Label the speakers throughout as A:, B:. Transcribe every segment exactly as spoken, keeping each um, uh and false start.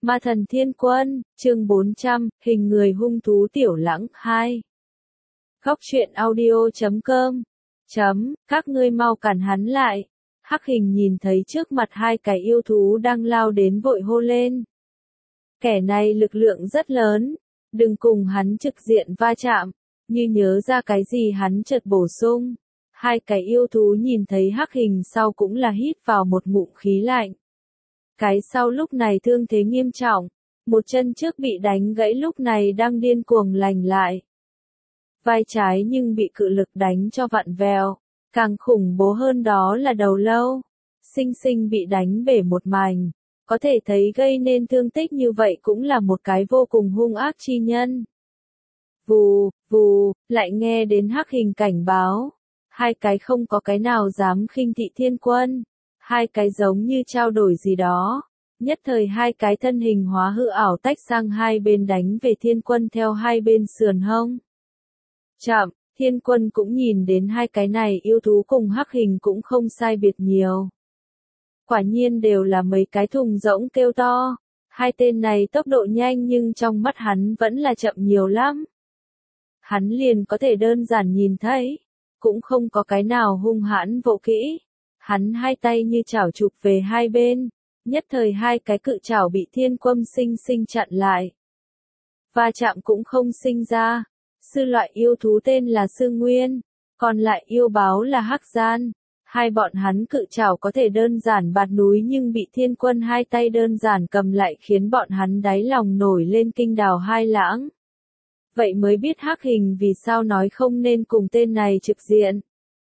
A: Ma thần thiên quân, chương bốn trăm, hình người hung thú tiểu lãng, hai. Góc truyện audio chấm com. Chấm, các ngươi mau cản hắn lại. Hắc Hình nhìn thấy trước mặt hai cái yêu thú đang lao đến vội hô lên. Kẻ này lực lượng rất lớn, đừng cùng hắn trực diện va chạm, như nhớ ra cái gì hắn chợt bổ sung. Hai cái yêu thú nhìn thấy Hắc Hình sau cũng là hít vào một ngụm khí lạnh. Cái sau lúc này thương thế nghiêm trọng, một chân trước bị đánh gãy lúc này đang điên cuồng lành lại. Vai trái nhưng bị cự lực đánh cho vặn vẹo, càng khủng bố hơn đó là đầu lâu, xinh xinh bị đánh bể một mảnh, có thể thấy gây nên thương tích như vậy cũng là một cái vô cùng hung ác chi nhân. Vù, vù, lại nghe đến Hắc Hình cảnh báo, hai cái không có cái nào dám khinh thị thiên quân. Hai cái giống như trao đổi gì đó, nhất thời hai cái thân hình hóa hư ảo tách sang hai bên đánh về thiên quân theo hai bên sườn hông. Chậm, thiên quân cũng nhìn đến hai cái này yêu thú cùng Hắc Hình cũng không sai biệt nhiều. Quả nhiên đều là mấy cái thùng rỗng kêu to, hai tên này tốc độ nhanh nhưng trong mắt hắn vẫn là chậm nhiều lắm. Hắn liền có thể đơn giản nhìn thấy, cũng không có cái nào hung hãn vỗ kỹ. Hắn hai tay như chảo chụp về hai bên, nhất thời hai cái cự chảo bị thiên quân sinh sinh chặn lại. Va chạm cũng không sinh ra, sư loại yêu thú tên là Sư Nguyên, còn lại yêu báo là Hắc Gian. Hai bọn hắn cự chảo có thể đơn giản bạt núi nhưng bị thiên quân hai tay đơn giản cầm lại khiến bọn hắn đáy lòng nổi lên kinh đào hai lãng. Vậy mới biết Hắc Hình vì sao nói không nên cùng tên này trực diện.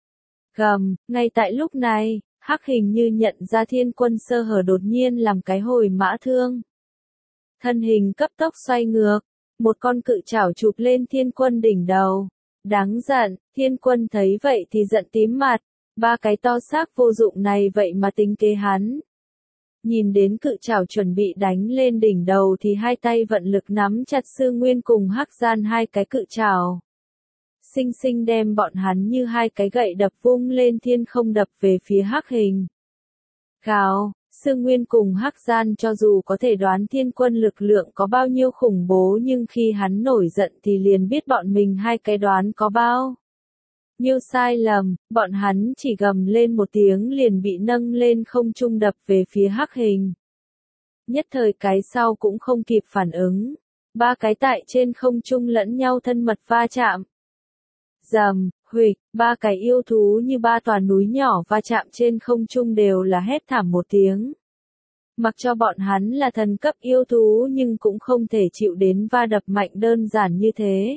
A: Gầm, ngay tại lúc này, Hắc Hình như nhận ra thiên quân sơ hở đột nhiên làm cái hồi mã thương. Thân hình cấp tốc xoay ngược, một con cự chảo chụp lên thiên quân đỉnh đầu. Đáng giận, thiên quân thấy vậy thì giận tím mặt, ba cái to xác vô dụng này vậy mà tính kế hắn. Nhìn đến cự chảo chuẩn bị đánh lên đỉnh đầu thì hai tay vận lực nắm chặt Sư Nguyên cùng Hắc Gian hai cái cự chảo. Sinh sinh đem bọn hắn như hai cái gậy đập vung lên thiên không đập về phía Hắc Hình. Gào, Sư Nguyên cùng Hắc Gian cho dù có thể đoán thiên quân lực lượng có bao nhiêu khủng bố nhưng khi hắn nổi giận thì liền biết bọn mình hai cái đoán có bao nhiêu sai lầm, bọn hắn chỉ gầm lên một tiếng liền bị nâng lên không trung đập về phía Hắc Hình. Nhất thời cái sau cũng không kịp phản ứng, ba cái tại trên không trung lẫn nhau thân mật va chạm. Rầm, huỵch, ba cái yêu thú như ba tòa núi nhỏ va chạm trên không trung đều là hét thảm một tiếng. Mặc cho bọn hắn là thần cấp yêu thú nhưng cũng không thể chịu đến va đập mạnh đơn giản như thế.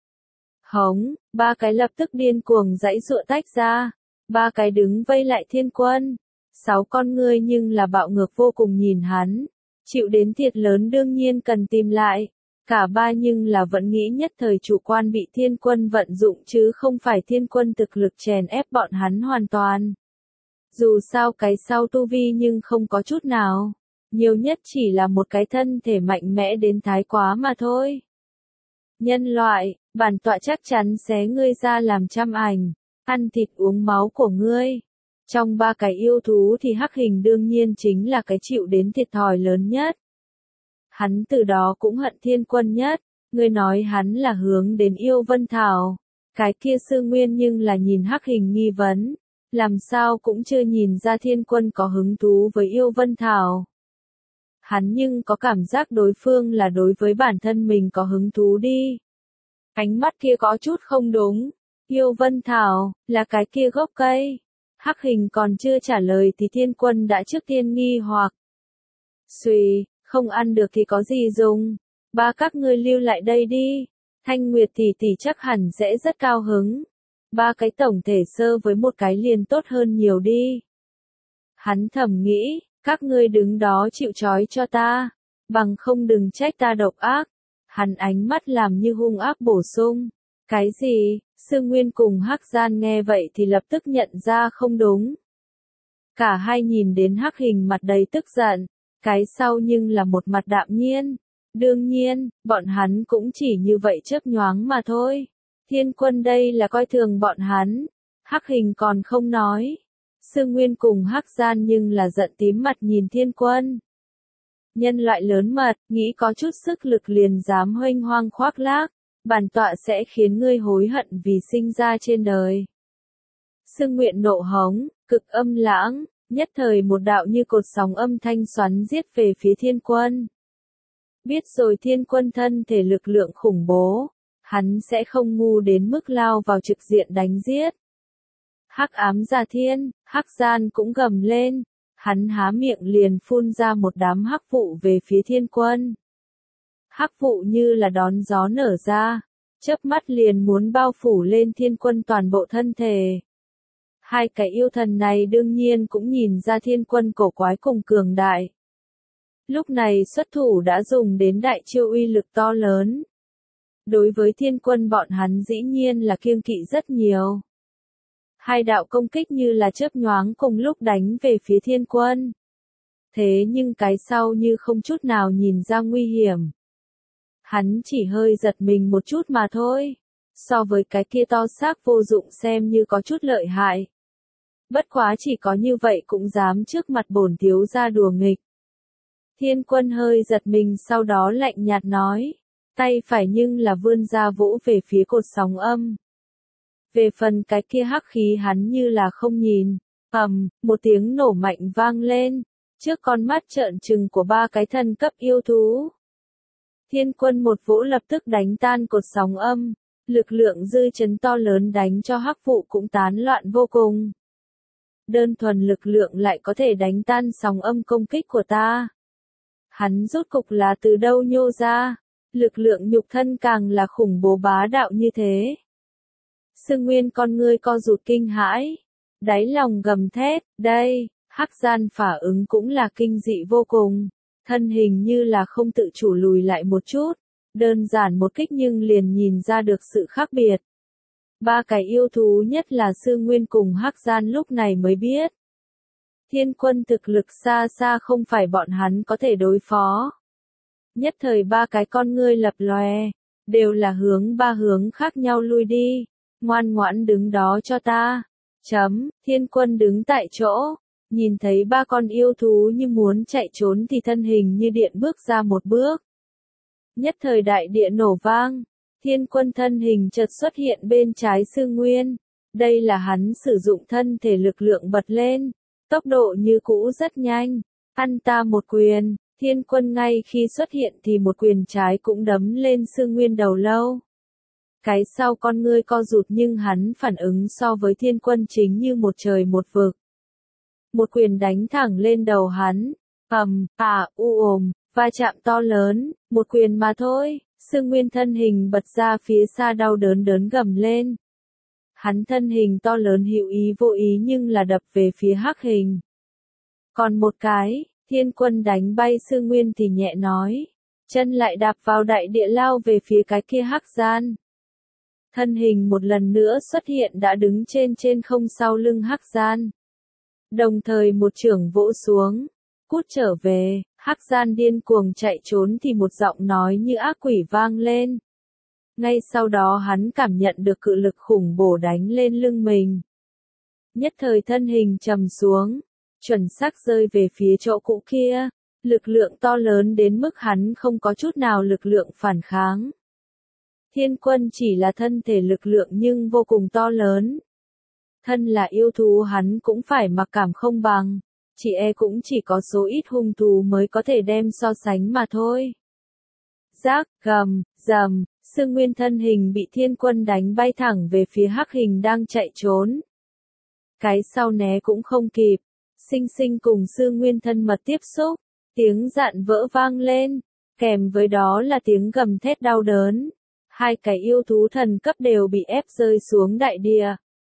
A: Hống, ba cái lập tức điên cuồng giãy giụa tách ra, ba cái đứng vây lại thiên quân. Sáu con ngươi nhưng là bạo ngược vô cùng nhìn hắn, chịu đến thiệt lớn đương nhiên cần tìm lại. Cả ba nhưng là vẫn nghĩ nhất thời chủ quan bị thiên quân vận dụng chứ không phải thiên quân thực lực chèn ép bọn hắn hoàn toàn. Dù sao cái sau tu vi nhưng không có chút nào, nhiều nhất chỉ là một cái thân thể mạnh mẽ đến thái quá mà thôi. Nhân loại, bản tọa chắc chắn xé ngươi ra làm trăm ảnh, ăn thịt uống máu của ngươi. Trong ba cái yêu thú thì Hắc Hình đương nhiên chính là cái chịu đến thiệt thòi lớn nhất. Hắn từ đó cũng hận thiên quân nhất, ngươi nói hắn là hướng đến yêu vân thảo. Cái kia Sư Nguyên nhưng là nhìn Hắc Hình nghi vấn, làm sao cũng chưa nhìn ra thiên quân có hứng thú với yêu vân thảo. Hắn nhưng có cảm giác đối phương là đối với bản thân mình có hứng thú đi. Ánh mắt kia có chút không đúng, yêu vân thảo, là cái kia gốc cây. Hắc Hình còn chưa trả lời thì thiên quân đã trước tiên nghi hoặc. Xùy. Không ăn được thì có gì dùng, ba các ngươi lưu lại đây đi, Thanh Nguyệt tỷ tỷ chắc hẳn sẽ rất cao hứng, ba cái tổng thể sơ với một cái liền tốt hơn nhiều đi. Hắn thầm nghĩ, các ngươi đứng đó chịu trói cho ta, bằng không đừng trách ta độc ác. Hắn ánh mắt làm như hung ác bổ sung, cái gì? Sư Nguyên cùng Hắc Gian nghe vậy thì lập tức nhận ra không đúng. Cả hai nhìn đến Hắc Hình mặt đầy tức giận. Cái sau nhưng là một mặt đạm nhiên. Đương nhiên, bọn hắn cũng chỉ như vậy chớp nhoáng mà thôi. Thiên quân đây là coi thường bọn hắn. Hắc Hình còn không nói. Sư Nguyên cùng Hắc Gian nhưng là giận tím mặt nhìn thiên quân. Nhân loại lớn mật, nghĩ có chút sức lực liền dám huênh hoang khoác lác, bản tọa sẽ khiến ngươi hối hận vì sinh ra trên đời. Sương Nguyện nộ hống, cực âm lãng, nhất thời một đạo như cột sóng âm thanh xoắn giết về phía Thiên Quân. Biết rồi Thiên Quân thân thể lực lượng khủng bố, hắn sẽ không ngu đến mức lao vào trực diện đánh giết. Hắc ám gia thiên, Hắc Gian cũng gầm lên, hắn há miệng liền phun ra một đám hắc vụ về phía Thiên Quân. Hắc vụ như là đón gió nở ra, chớp mắt liền muốn bao phủ lên Thiên Quân toàn bộ thân thể. Hai cái yêu thần này đương nhiên cũng nhìn ra Thiên Quân cổ quái cùng cường đại. Lúc này xuất thủ đã dùng đến đại chiêu uy lực to lớn. Đối với Thiên Quân bọn hắn dĩ nhiên là kiêng kỵ rất nhiều. Hai đạo công kích như là chớp nhoáng cùng lúc đánh về phía Thiên Quân. Thế nhưng cái sau như không chút nào nhìn ra nguy hiểm. Hắn chỉ hơi giật mình một chút mà thôi. So với cái kia to xác vô dụng xem như có chút lợi hại. Bất quá chỉ có như vậy cũng dám trước mặt bổn thiếu gia đùa nghịch. Thiên Quân hơi giật mình sau đó lạnh nhạt nói. Tay phải nhưng là vươn ra vỗ về phía cột sóng âm. Về phần cái kia hắc khí hắn như là không nhìn. Ầm, một tiếng nổ mạnh vang lên. Trước con mắt trợn trừng của ba cái thần cấp yêu thú. Thiên Quân một vỗ lập tức đánh tan cột sóng âm. Lực lượng dư chấn to lớn đánh cho hắc vụ cũng tán loạn vô cùng. Đơn thuần lực lượng lại có thể đánh tan sóng âm công kích của ta. Hắn rốt cục là từ đâu nhô ra, lực lượng nhục thân càng là khủng bố bá đạo như thế. Sương Nguyên con ngươi co rụt kinh hãi, đáy lòng gầm thét, đây, Hắc Gian phả ứng cũng là kinh dị vô cùng, thân hình như là không tự chủ lùi lại một chút, đơn giản một kích nhưng liền nhìn ra được sự khác biệt. Ba cái yêu thú nhất là Sương Nguyên cùng Hắc Gian lúc này mới biết. Thiên Quân thực lực xa xa không phải bọn hắn có thể đối phó. Nhất thời ba cái con ngươi lập lòe, đều là hướng ba hướng khác nhau lui đi, ngoan ngoãn đứng đó cho ta. Chấm, Thiên Quân đứng tại chỗ, nhìn thấy ba con yêu thú như muốn chạy trốn thì thân hình như điện bước ra một bước. Nhất thời đại địa nổ vang. Thiên Quân thân hình chợt xuất hiện bên trái Sương Nguyên. Đây là hắn sử dụng thân thể lực lượng bật lên. Tốc độ như cũ rất nhanh. Ăn ta một quyền. Thiên Quân ngay khi xuất hiện thì một quyền trái cũng đấm lên Sương Nguyên đầu lâu. Cái sau con ngươi co rụt nhưng hắn phản ứng so với Thiên Quân chính như một trời một vực. Một quyền đánh thẳng lên đầu hắn. Ầm, à, u ồm, va chạm to lớn, một quyền mà thôi. Sương Nguyên thân hình bật ra phía xa đau đớn đớn gầm lên. Hắn thân hình to lớn hữu ý vô ý nhưng là đập về phía Hắc Hình. Còn một cái, Thiên Quân đánh bay Sương Nguyên thì nhẹ nói. Chân lại đạp vào đại địa lao về phía cái kia Hắc Gian. Thân hình một lần nữa xuất hiện đã đứng trên trên không sau lưng Hắc Gian. Đồng thời một chưởng vỗ xuống. Cút trở về, Hắc Gian điên cuồng chạy trốn thì một giọng nói như ác quỷ vang lên. Ngay sau đó hắn cảm nhận được cự lực khủng bổ đánh lên lưng mình. Nhất thời thân hình trầm xuống, chuẩn xác rơi về phía chỗ cũ kia, lực lượng to lớn đến mức hắn không có chút nào lực lượng phản kháng. Thiên Quân chỉ là thân thể lực lượng nhưng vô cùng to lớn. Thân là yêu thú hắn cũng phải mặc cảm không bằng. Chỉ e cũng chỉ có số ít hung thú mới có thể đem so sánh mà thôi. Rác, gầm, rầm, Sương Nguyên thân hình bị Thiên Quân đánh bay thẳng về phía Hắc Hình đang chạy trốn. Cái sau né cũng không kịp, sinh sinh cùng Sương Nguyên thân mật tiếp xúc, tiếng dạn vỡ vang lên, kèm với đó là tiếng gầm thét đau đớn. Hai cái yêu thú thần cấp đều bị ép rơi xuống đại địa.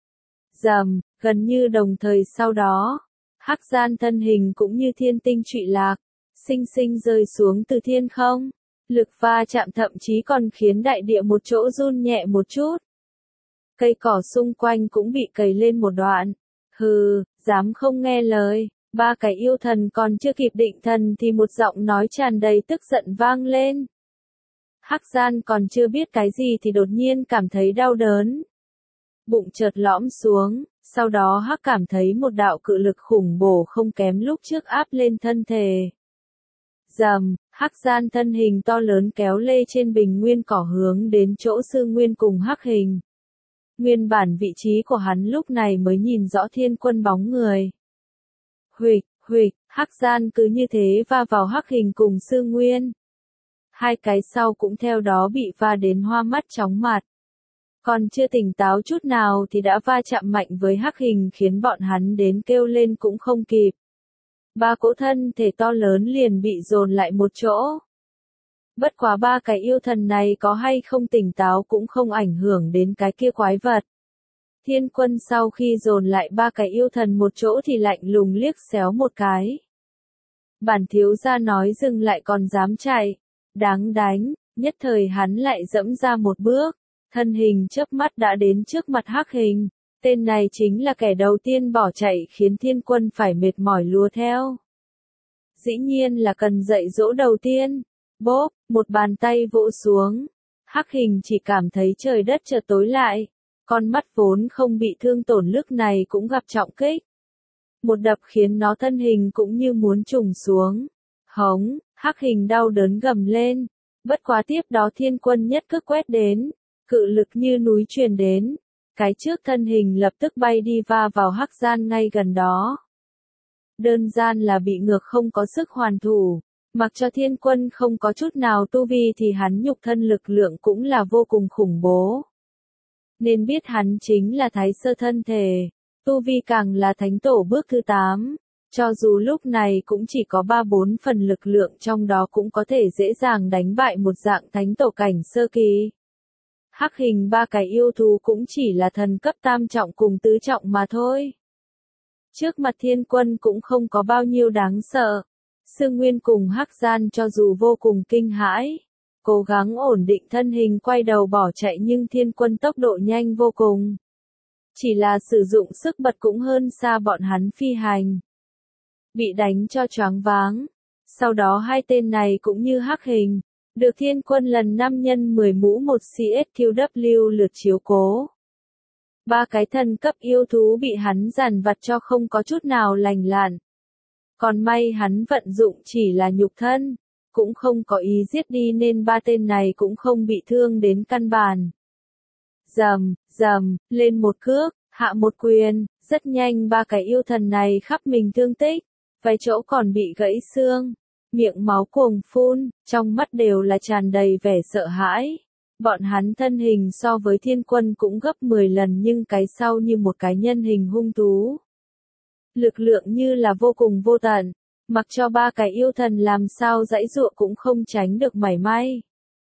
A: Rầm, gần như đồng thời sau đó. Hắc Gian thân hình cũng như thiên tinh trụy lạc, sinh sinh rơi xuống từ thiên không, lực va chạm thậm chí còn khiến đại địa một chỗ run nhẹ một chút. Cây cỏ xung quanh cũng bị cầy lên một đoạn. Hừ, dám không nghe lời, ba cái yêu thần còn chưa kịp định thần thì một giọng nói tràn đầy tức giận vang lên. Hắc Gian còn chưa biết cái gì thì đột nhiên cảm thấy đau đớn. Bụng chợt lõm xuống. Sau đó Hắc cảm thấy một đạo cự lực khủng bổ không kém lúc trước áp lên thân thể. Rầm, Hắc Gian thân hình to lớn kéo lê trên bình nguyên cỏ hướng đến chỗ Sư Nguyên cùng Hắc Hình. Nguyên bản vị trí của hắn lúc này mới nhìn rõ Thiên Quân bóng người. Huỵch, huỵch, Hắc Gian cứ như thế va vào Hắc Hình cùng Sư Nguyên. Hai cái sau cũng theo đó bị va đến hoa mắt chóng mặt. Còn chưa tỉnh táo chút nào thì đã va chạm mạnh với Hắc Hình khiến bọn hắn đến kêu lên cũng không kịp. Ba cỗ thân thể to lớn liền bị dồn lại một chỗ. Bất quá ba cái yêu thần này có hay không tỉnh táo cũng không ảnh hưởng đến cái kia quái vật. Thiên Quân sau khi dồn lại ba cái yêu thần một chỗ thì lạnh lùng liếc xéo một cái. Bản thiếu gia nói dừng lại còn dám chạy. Đáng đánh, nhất thời hắn lại dẫm ra một bước. Thân hình chớp mắt đã đến trước mặt Hắc Hình. Tên này chính là kẻ đầu tiên bỏ chạy khiến Thiên Quân phải mệt mỏi lùa theo. Dĩ nhiên là cần dạy dỗ đầu tiên. Bốp, một bàn tay vỗ xuống. Hắc Hình chỉ cảm thấy trời đất chợt tối lại. Con mắt vốn không bị thương tổn lúc này cũng gặp trọng kích. Một đập khiến nó thân hình cũng như muốn trùng xuống. Hống, Hắc Hình đau đớn gầm lên. Bất quá tiếp đó Thiên Quân nhất cước quét đến. Cự lực như núi truyền đến. Cái trước thân hình lập tức bay đi va vào Hắc Gian ngay gần đó. Đơn giản là bị ngược không có sức hoàn thủ. Mặc cho Thiên Quân không có chút nào tu vi thì hắn nhục thân lực lượng cũng là vô cùng khủng bố. Nên biết hắn chính là thái sơ thân thể. Tu vi càng là thánh tổ bước thứ tám. Cho dù lúc này cũng chỉ có ba bốn phần lực lượng trong đó cũng có thể dễ dàng đánh bại một dạng thánh tổ cảnh sơ kỳ. Hắc Hình ba cái yêu thú cũng chỉ là thần cấp tam trọng cùng tứ trọng mà thôi. Trước mặt Thiên Quân cũng không có bao nhiêu đáng sợ. Sư Nguyên cùng Hắc Gian cho dù vô cùng kinh hãi, cố gắng ổn định thân hình quay đầu bỏ chạy nhưng Thiên Quân tốc độ nhanh vô cùng. Chỉ là sử dụng sức bật cũng hơn xa bọn hắn phi hành. Bị đánh cho choáng váng. Sau đó hai tên này cũng như Hắc Hình. Được Thiên Quân lần năm nhân mười mũ một xê ét quy vê lượt chiếu cố. Ba cái thần cấp yêu thú bị hắn dằn vặt cho không có chút nào lành lặn. Còn may hắn vận dụng chỉ là nhục thân, cũng không có ý giết đi nên ba tên này cũng không bị thương đến căn bản. Rầm, rầm, lên một cước, hạ một quyền, rất nhanh ba cái yêu thần này khắp mình thương tích, vài chỗ còn bị gãy xương. Miệng máu cuồng phun, trong mắt đều là tràn đầy vẻ sợ hãi. Bọn hắn thân hình so với Thiên Quân cũng gấp mười lần nhưng cái sau như một cái nhân hình hung thú. Lực lượng như là vô cùng vô tận, mặc cho ba cái yêu thần làm sao giãy giụa cũng không tránh được mảy may.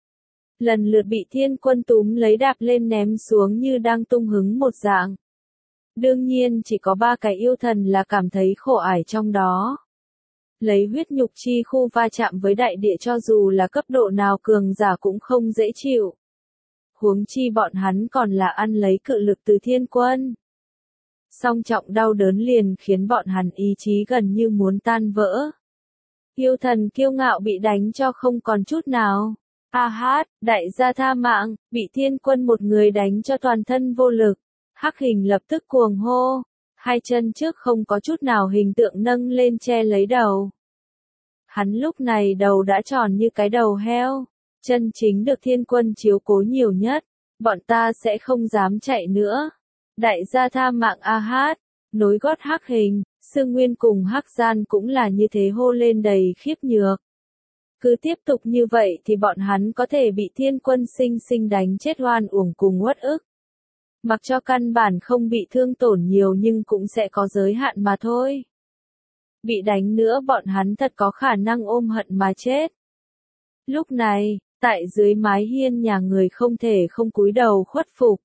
A: Lần lượt bị Thiên Quân túm lấy đạp lên ném xuống như đang tung hứng một dạng. Đương nhiên chỉ có ba cái yêu thần là cảm thấy khổ ải trong đó. Lấy huyết nhục chi khu va chạm với đại địa cho dù là cấp độ nào cường giả cũng không dễ chịu. Huống chi bọn hắn còn là ăn lấy cự lực từ Thiên Quân. Song trọng đau đớn liền khiến bọn hắn ý chí gần như muốn tan vỡ. Yêu thần kiêu ngạo bị đánh cho không còn chút nào. A hát, đại gia tha mạng, bị Thiên Quân một người đánh cho toàn thân vô lực. Hắc Hình lập tức cuồng hô. Hai chân trước không có chút nào hình tượng nâng lên che lấy đầu. Hắn lúc này đầu đã tròn như cái đầu heo. Chân chính được Thiên Quân chiếu cố nhiều nhất. Bọn ta sẽ không dám chạy nữa. Đại gia tha mạng a hát. Nối gót Hắc Hình, Sư Nguyên cùng Hắc Gian cũng là như thế hô lên đầy khiếp nhược. Cứ tiếp tục như vậy thì bọn hắn có thể bị Thiên Quân sinh sinh đánh chết oan uổng cùng uất ức. Mặc cho căn bản không bị thương tổn nhiều nhưng cũng sẽ có giới hạn mà thôi. Bị đánh nữa bọn hắn thật có khả năng ôm hận mà chết. Lúc này, tại dưới mái hiên nhà người không thể không cúi đầu khuất phục.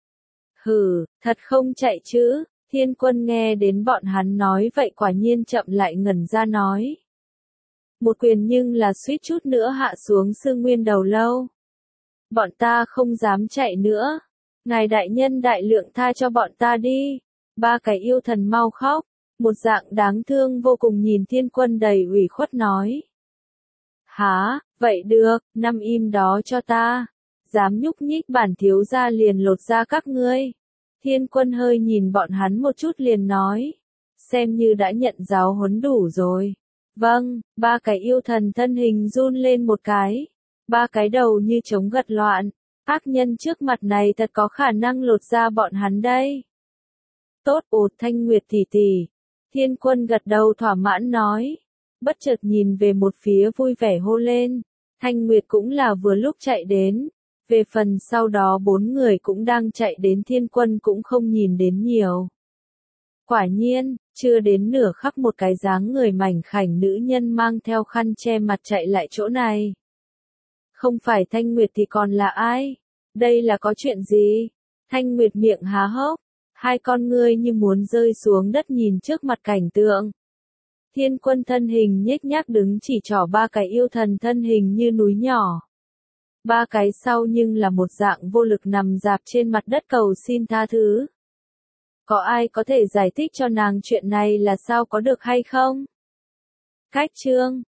A: Hừ, thật không chạy chứ, Thiên Quân nghe đến bọn hắn nói vậy quả nhiên chậm lại ngẩn ra nói. Một quyền nhưng là suýt chút nữa hạ xuống Sư Nguyên đầu lâu. Bọn ta không dám chạy nữa. Ngài đại nhân đại lượng tha cho bọn ta đi. Ba cái yêu thần mau khóc. Một dạng đáng thương vô cùng nhìn Thiên Quân đầy ủy khuất nói. Hả, vậy được, nằm im đó cho ta. Dám nhúc nhích bản thiếu gia liền lột ra các ngươi. Thiên Quân hơi nhìn bọn hắn một chút liền nói. Xem như đã nhận giáo huấn đủ rồi. Vâng, ba cái yêu thần thân hình run lên một cái. Ba cái đầu như trống gật loạn. Ác nhân trước mặt này thật có khả năng lột ra bọn hắn đây. Tốt ột Thanh Nguyệt tỷ tỷ. Thiên Quân gật đầu thỏa mãn nói. Bất chợt nhìn về một phía vui vẻ hô lên. Thanh Nguyệt cũng là vừa lúc chạy đến. Về phần sau đó bốn người cũng đang chạy đến, Thiên Quân cũng không nhìn đến nhiều. Quả nhiên, chưa đến nửa khắc một cái dáng người mảnh khảnh nữ nhân mang theo khăn che mặt chạy lại chỗ này. Không phải Thanh Nguyệt thì còn là ai? Đây là có chuyện gì? Thanh Nguyệt miệng há hốc, hai con ngươi như muốn rơi xuống đất nhìn trước mặt cảnh tượng. Thiên Quân thân hình nhếch nhác đứng chỉ trỏ ba cái yêu thần thân hình như núi nhỏ. Ba cái sau nhưng là một dạng vô lực nằm rạp trên mặt đất cầu xin tha thứ. Có ai có thể giải thích cho nàng chuyện này là sao có được hay không? Cách chương